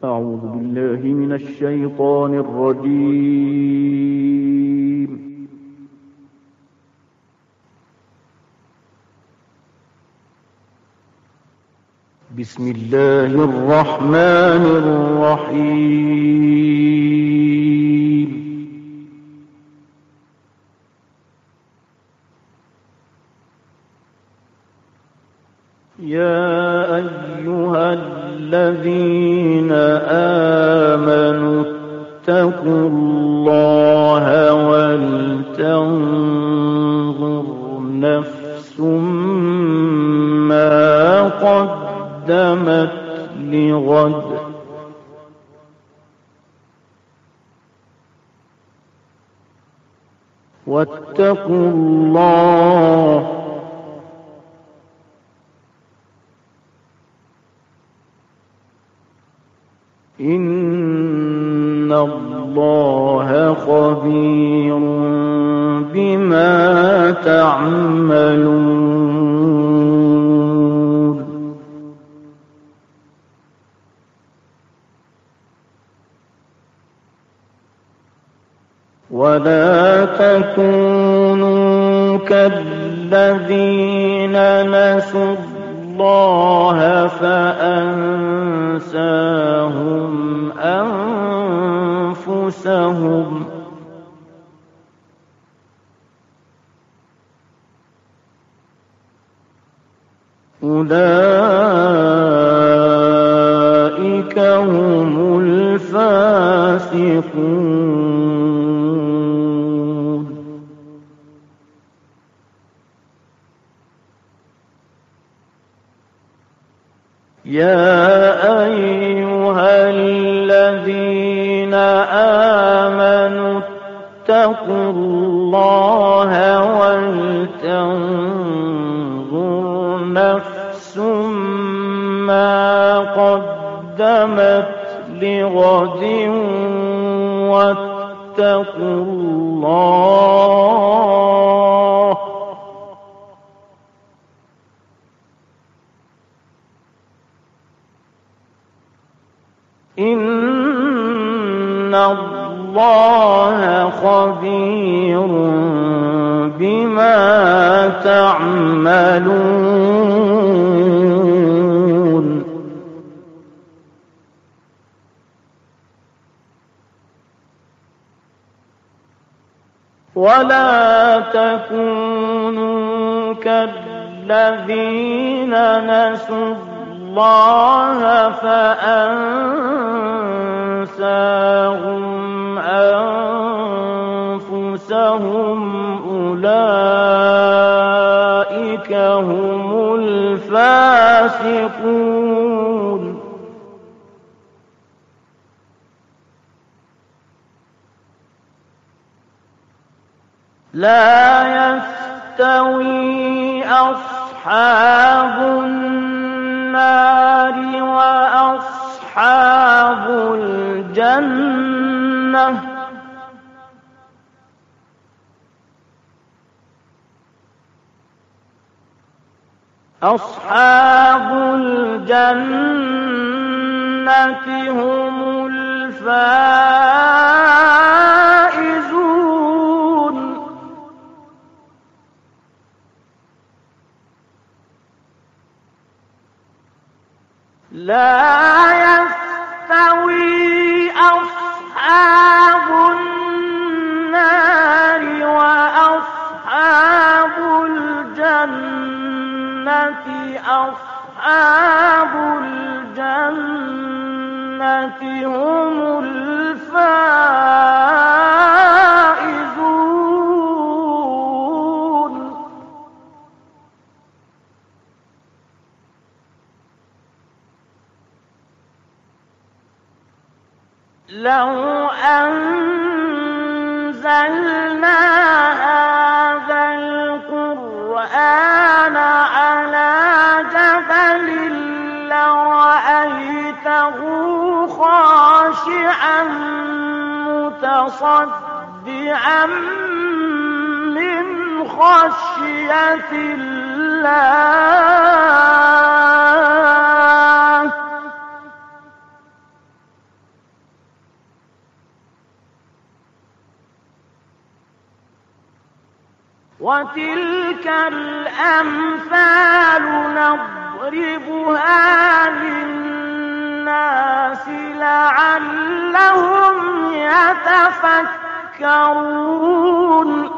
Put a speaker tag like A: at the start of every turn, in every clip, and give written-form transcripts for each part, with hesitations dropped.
A: أعوذ بالله من الشيطان الرجيم. بسم الله الرحمن الرحيم. يا أيها الذين آمنوا اتقوا الله ولتنظر نفس ما قدمت لغد واتقوا الله إن الله خبير بما تعملون. ولا تكونوا كالذين نسوا الله فأنساهم أنفسهم أولئك هم الفاسقون. يا أيها الذين آمنوا اتقوا الله ولتنظر نفس ما قدمت لغد واتقوا الله إن الله خبير بما تعملون. ولا تكونوا كالذين نسوا الله فأنساهم أنفسهم أولئك هم الفاسقون. لا يستوي أصحاب النار وأصحاب الجنة أصحاب الجنة هم الفائزون. لا يستوي أصحاب النار وأصحاب الجنة أصحاب الجنة هم الفائزون. لو أنزلنا هذا القرآن على جبل لرأيته خاشعا متصدعا من خشية الله وتلك الأمثال نضربها للناس لعلهم يتفكرون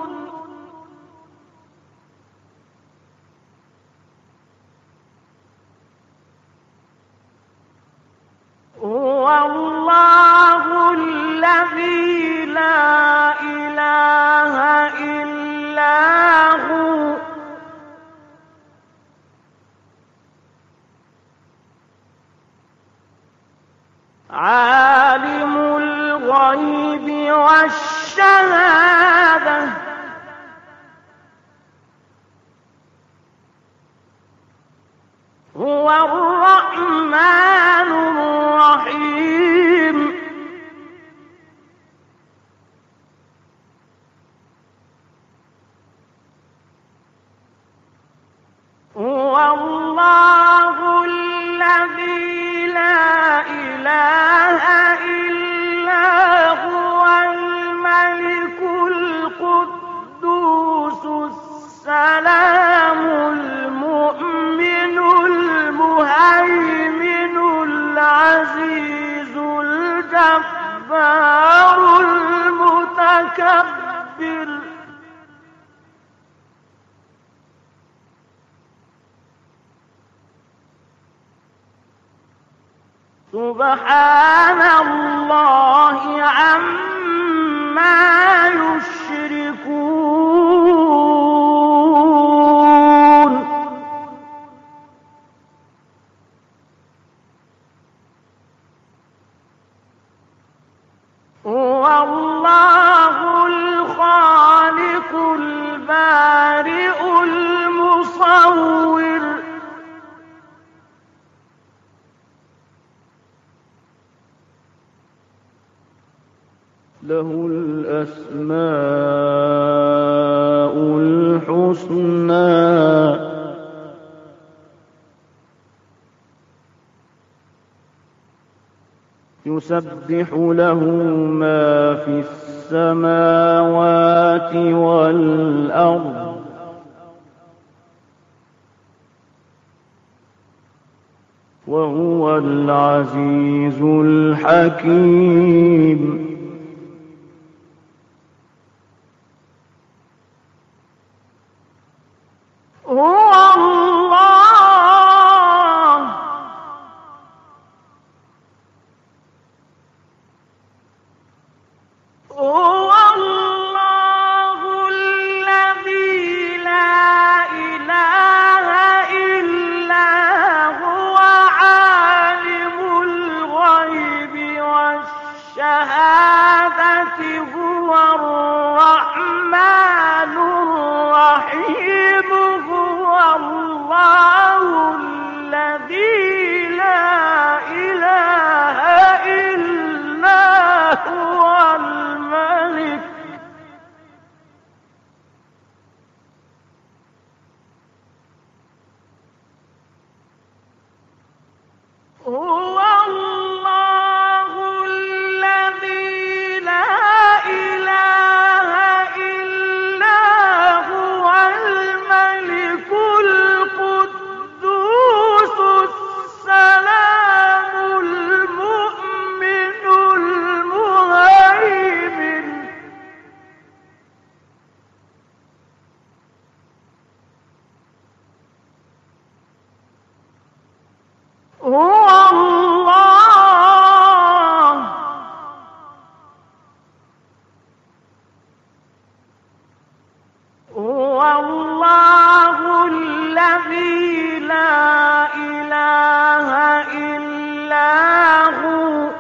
A: هو الله الذي لا إله إلا هو عالم الغيب والشهادة هو الرحمن الرحيم هو الله الذي لا إله إلا هو الملك القدوس السلام المؤمن المهيمن العزيز الجبار المتكبر سبحان الله عما يشركون هو الله الخالق البارئ المصور له الأسماء الحسنى يسبح له ما في السماوات والأرض وهو العزيز الحكيم هو الله الذي لا إله إلا هو عالم الغيب والشهادة هو الرحمن الرحيم هو الله الذي لا إله إلا هو الملك هو الله الذي لا إله إلا هو الملك القدوس السلام المؤمن المهيمن هو الله الذي لا إله إلا هو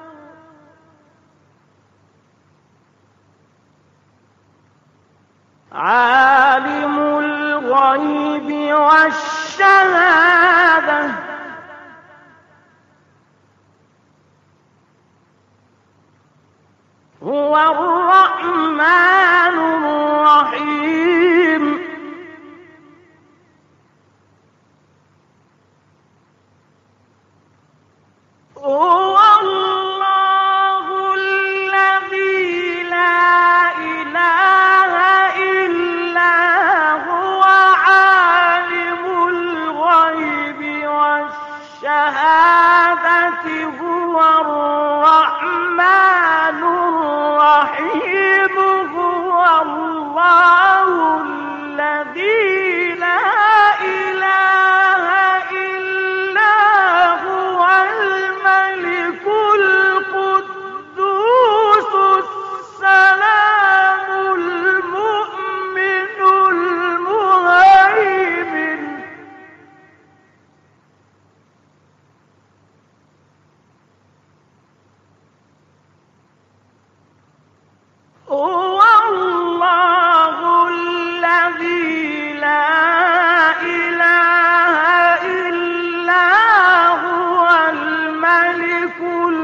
A: عالم الغيب والشهادة هو الرحمن الرحيم هو الله الذي لا إله إلا الشهادة هو الرحمن الرحيم هو الله الذي لا إله إلا هو الملك القدوس السلام المؤمن المهيمن هو الله الذي لا إله إلا هو الملك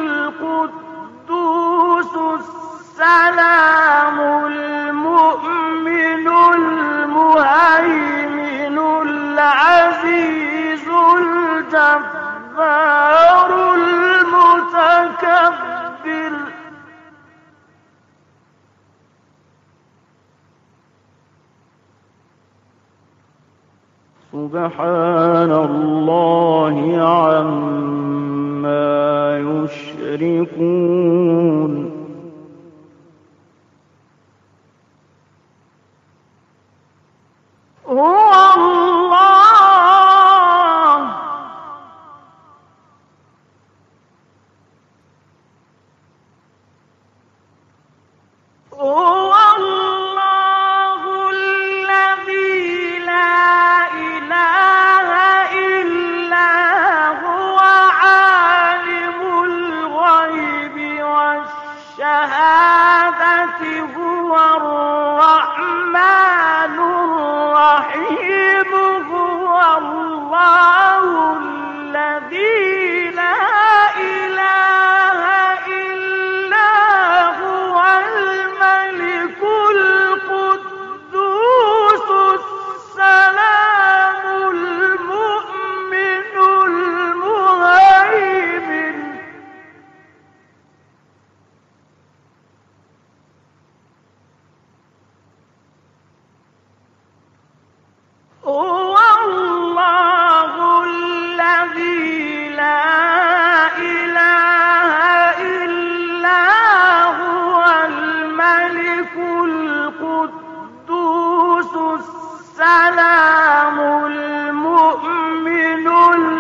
A: القدوس السلام المؤمن المهيمن العزيز الجبار المتكبر
B: سبحان الله عما يشركون
A: هو الله الذي لا إله إلا هو عالم الغيب والشهادة هو الرحمن الرحيم هو الله الذي لا إله إلا هو الملك القدوس السلام المؤمن المهيمن هو الله الذي لا إله إلا هو الملك القدوس السلام المؤمن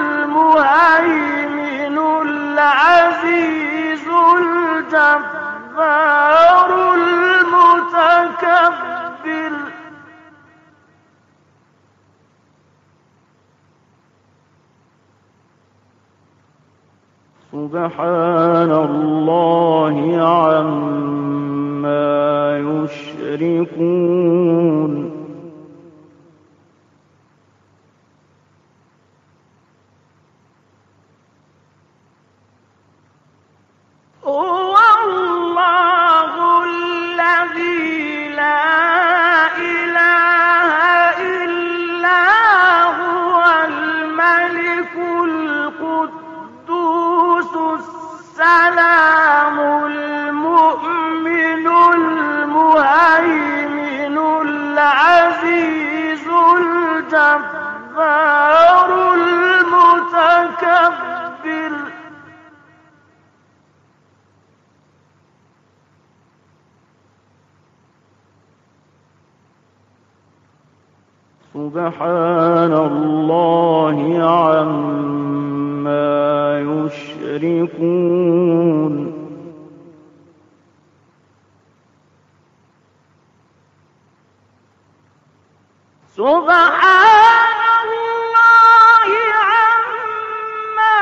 A: المهيمن العزيز الجبار المتكبر
B: سبحان الله عما يشركون
A: هو الله الذي لا إله إلا هو الملك القدوس السلام المؤمن المهيمن العزيز الجبار المتكبر
B: سبحان الله عما يشركون
A: سبحان الله عما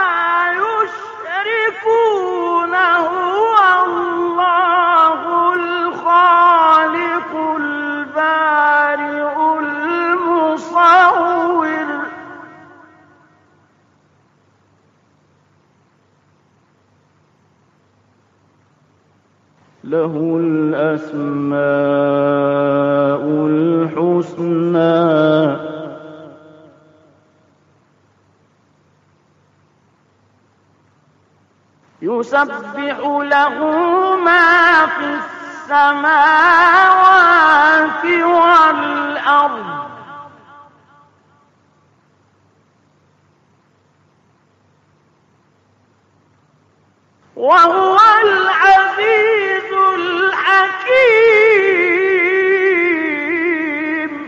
A: يشركون هو الله الخالق البارئ المصور
B: له الأسماء الحسنى
A: يسبح له ما في السماوات والأرض وهو العزيز الحكيم.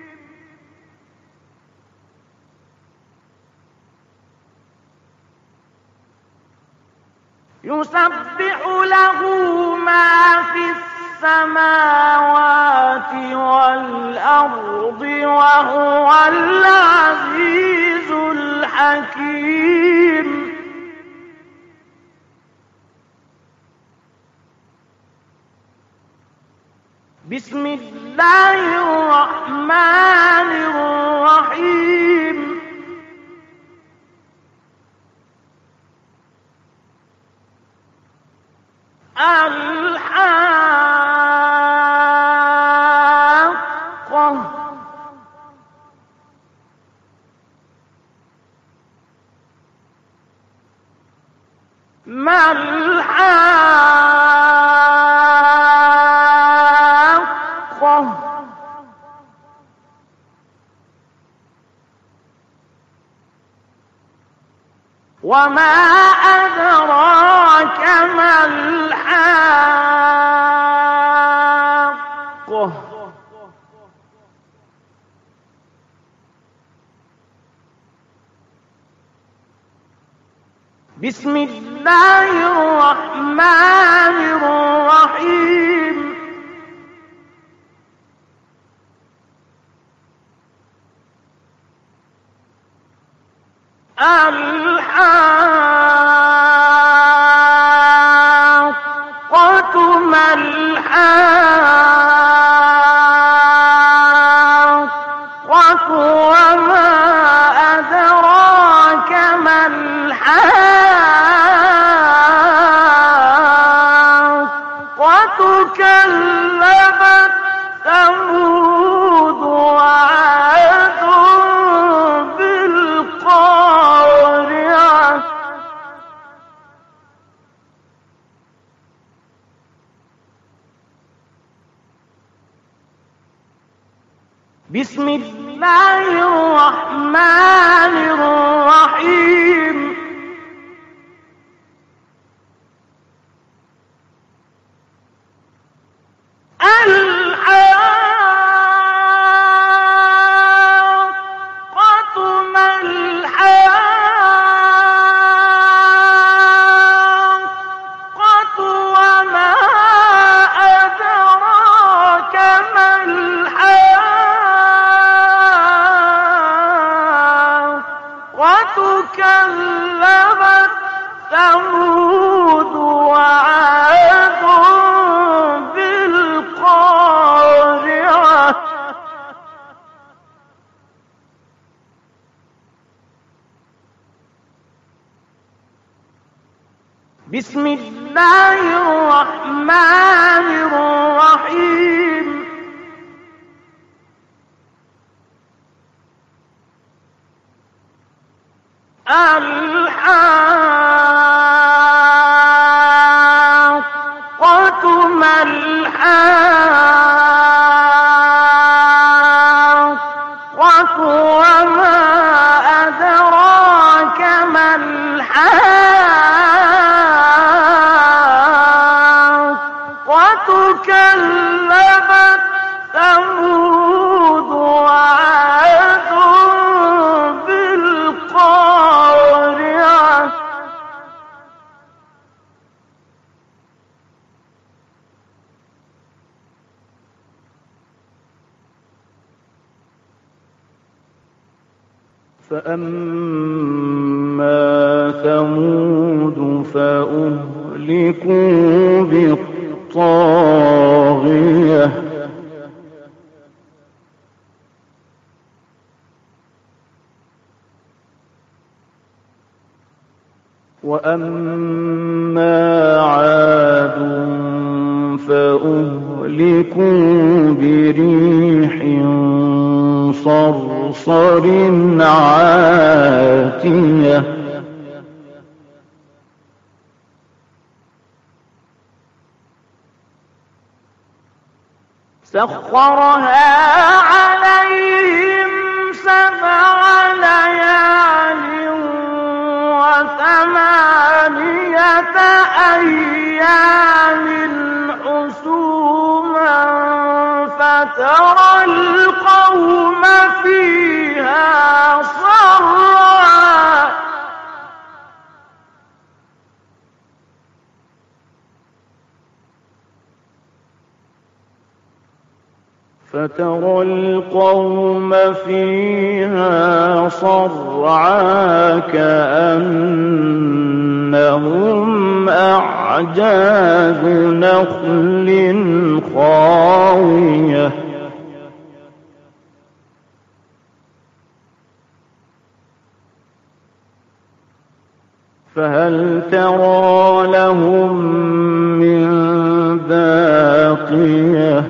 A: يسبح له ما في السماوات والأرض وهو العزيز الحكيم. بسم الله الرحمن الرحيم. الحاقة ما الحاقة وما أدراك ما الحاقة بسم الله الرحمن الرحيم. الحاقة ما الحاقة وما أدراك ما الحاقة كذبت ثمود وعاد بالقارعة بسم الله الرحمن الرحيم. الحاقة ما الحاقة وما أدراك ما الحاقة كذبت ثمود وعاد بالقارعة بسم الله الرحمن الرحيم. الحاقة ما الحاقة وما أدراك ما الحاقة كذبت ثمود وعاد بالقارعة
B: فأما ثمود فأهلكوا بالطاغية وأما عاد فأهلكوا بريح صرصر عاتية
A: سخرها عليهم 7 ليال و8 أيام حسوما فترى القوم فيها صرعا
B: فترى القوم فيها صرعا كأنهم أعجاز نخل خاوية فهل ترى لهم من باقية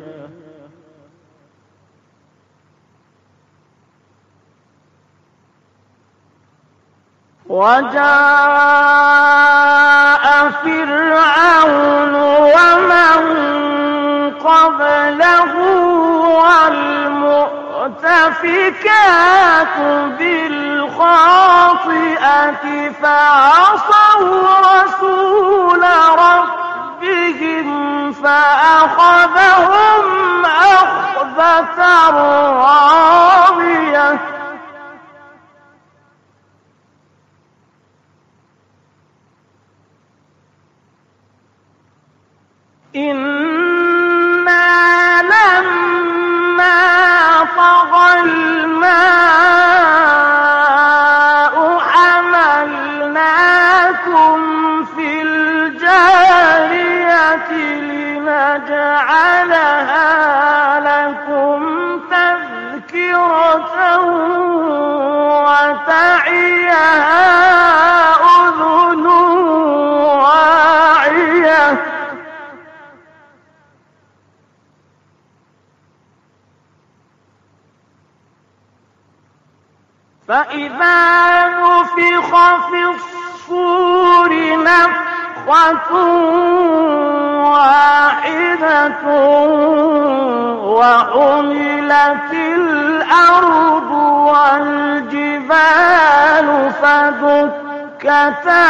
A: وجاء فرعون ومن قبله والمؤتفكات بالخاطئة فعصوا رسول ربهم فأخذهم أخذة رابية إنا لما طغى الماء حملناكم في الجارية لنجعلها لكم تذكرة وتعيها أذن واعية فإذا نفخ في الصور نفخة واحدة وحملت الأرض والجبال فدكتا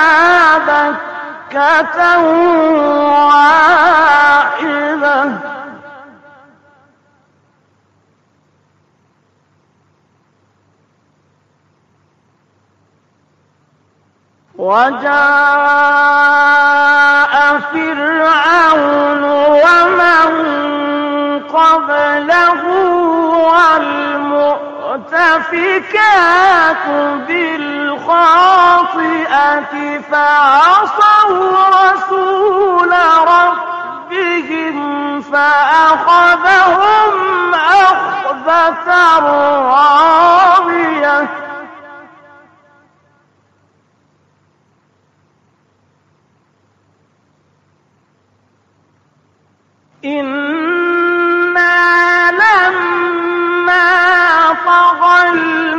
A: دكة واحدة وجاء فرعون ومن قبله والمؤتفكات بالخاطئة فعصوا رسول ربهم فأخذهم أخذة رابية إنا لما طغى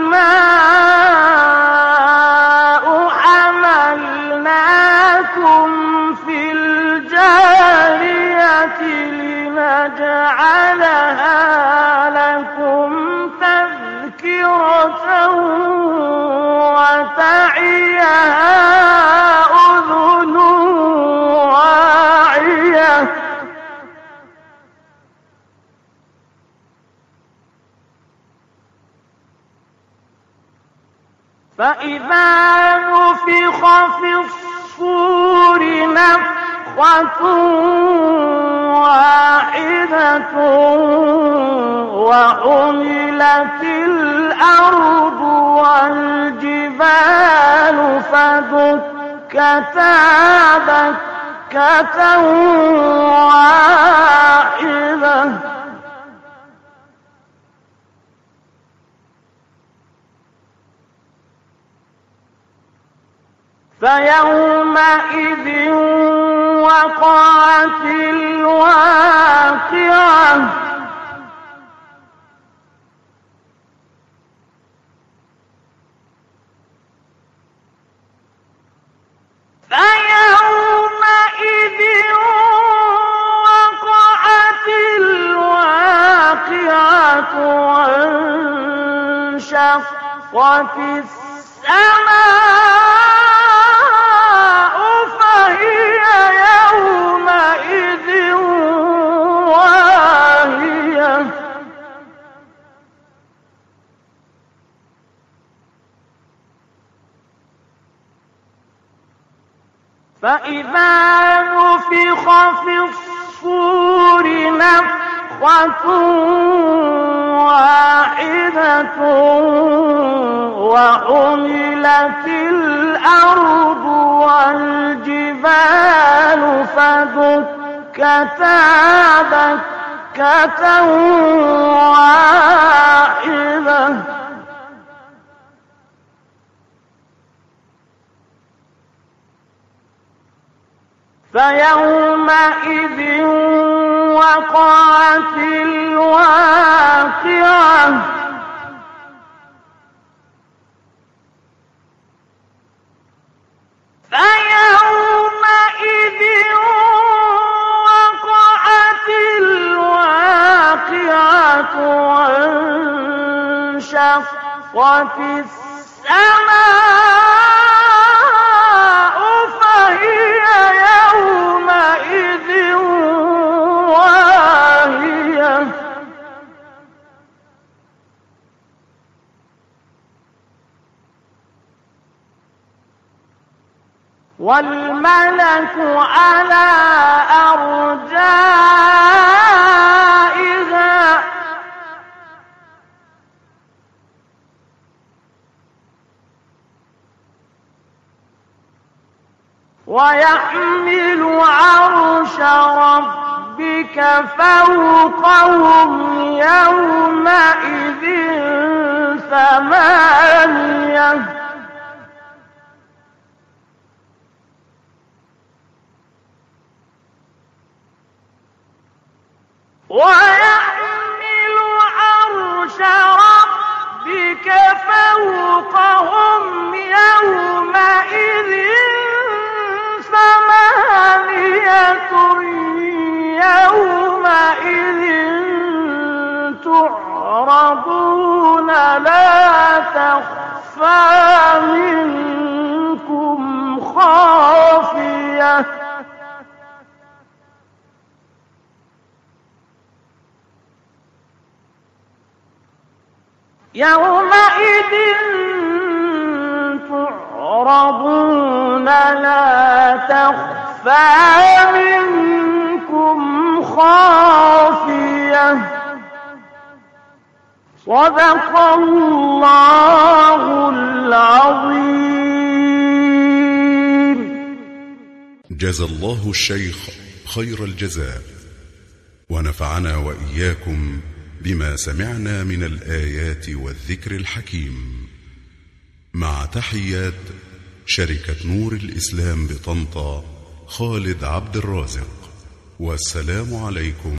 A: الماء حملناكم في الجارية لنجعلها لكم تذكرة وتعيها أذن واعية فإذا نفخ في الصور نفخة واحدة وحملت الأرض والجبال فدكتا دكة واحدة فيومئذ وقعت الواقعة فيومئذ وقعت الواقعة وانشقت السماء فهي فإذا نفخ في الصور نفخة واحدة وحملت الأرض والجبال فدكتا دكة واحدة فيومئذ وقعت الواقعة فيومئذ وقعت الواقعة وانشقت السماء فهي يومئذ واهية والملك على أرجائها ويحمل عرش ربك فوقهم يومئذ ثمانية ويحمل عرش ربك فوقهم يومئذ ثمانية يومئذ تعرضون لا تخفى منكم خافية يومئذ تعرضون لا تخفى منكم خافية صدق الله العظيم.
C: جزى الله الشيخ خير الجزاء ونفعنا وإياكم بما سمعنا من الآيات والذكر الحكيم. مع تحيات شركة نور الإسلام بطنطا خالد عبد الرازق، والسلام عليكم.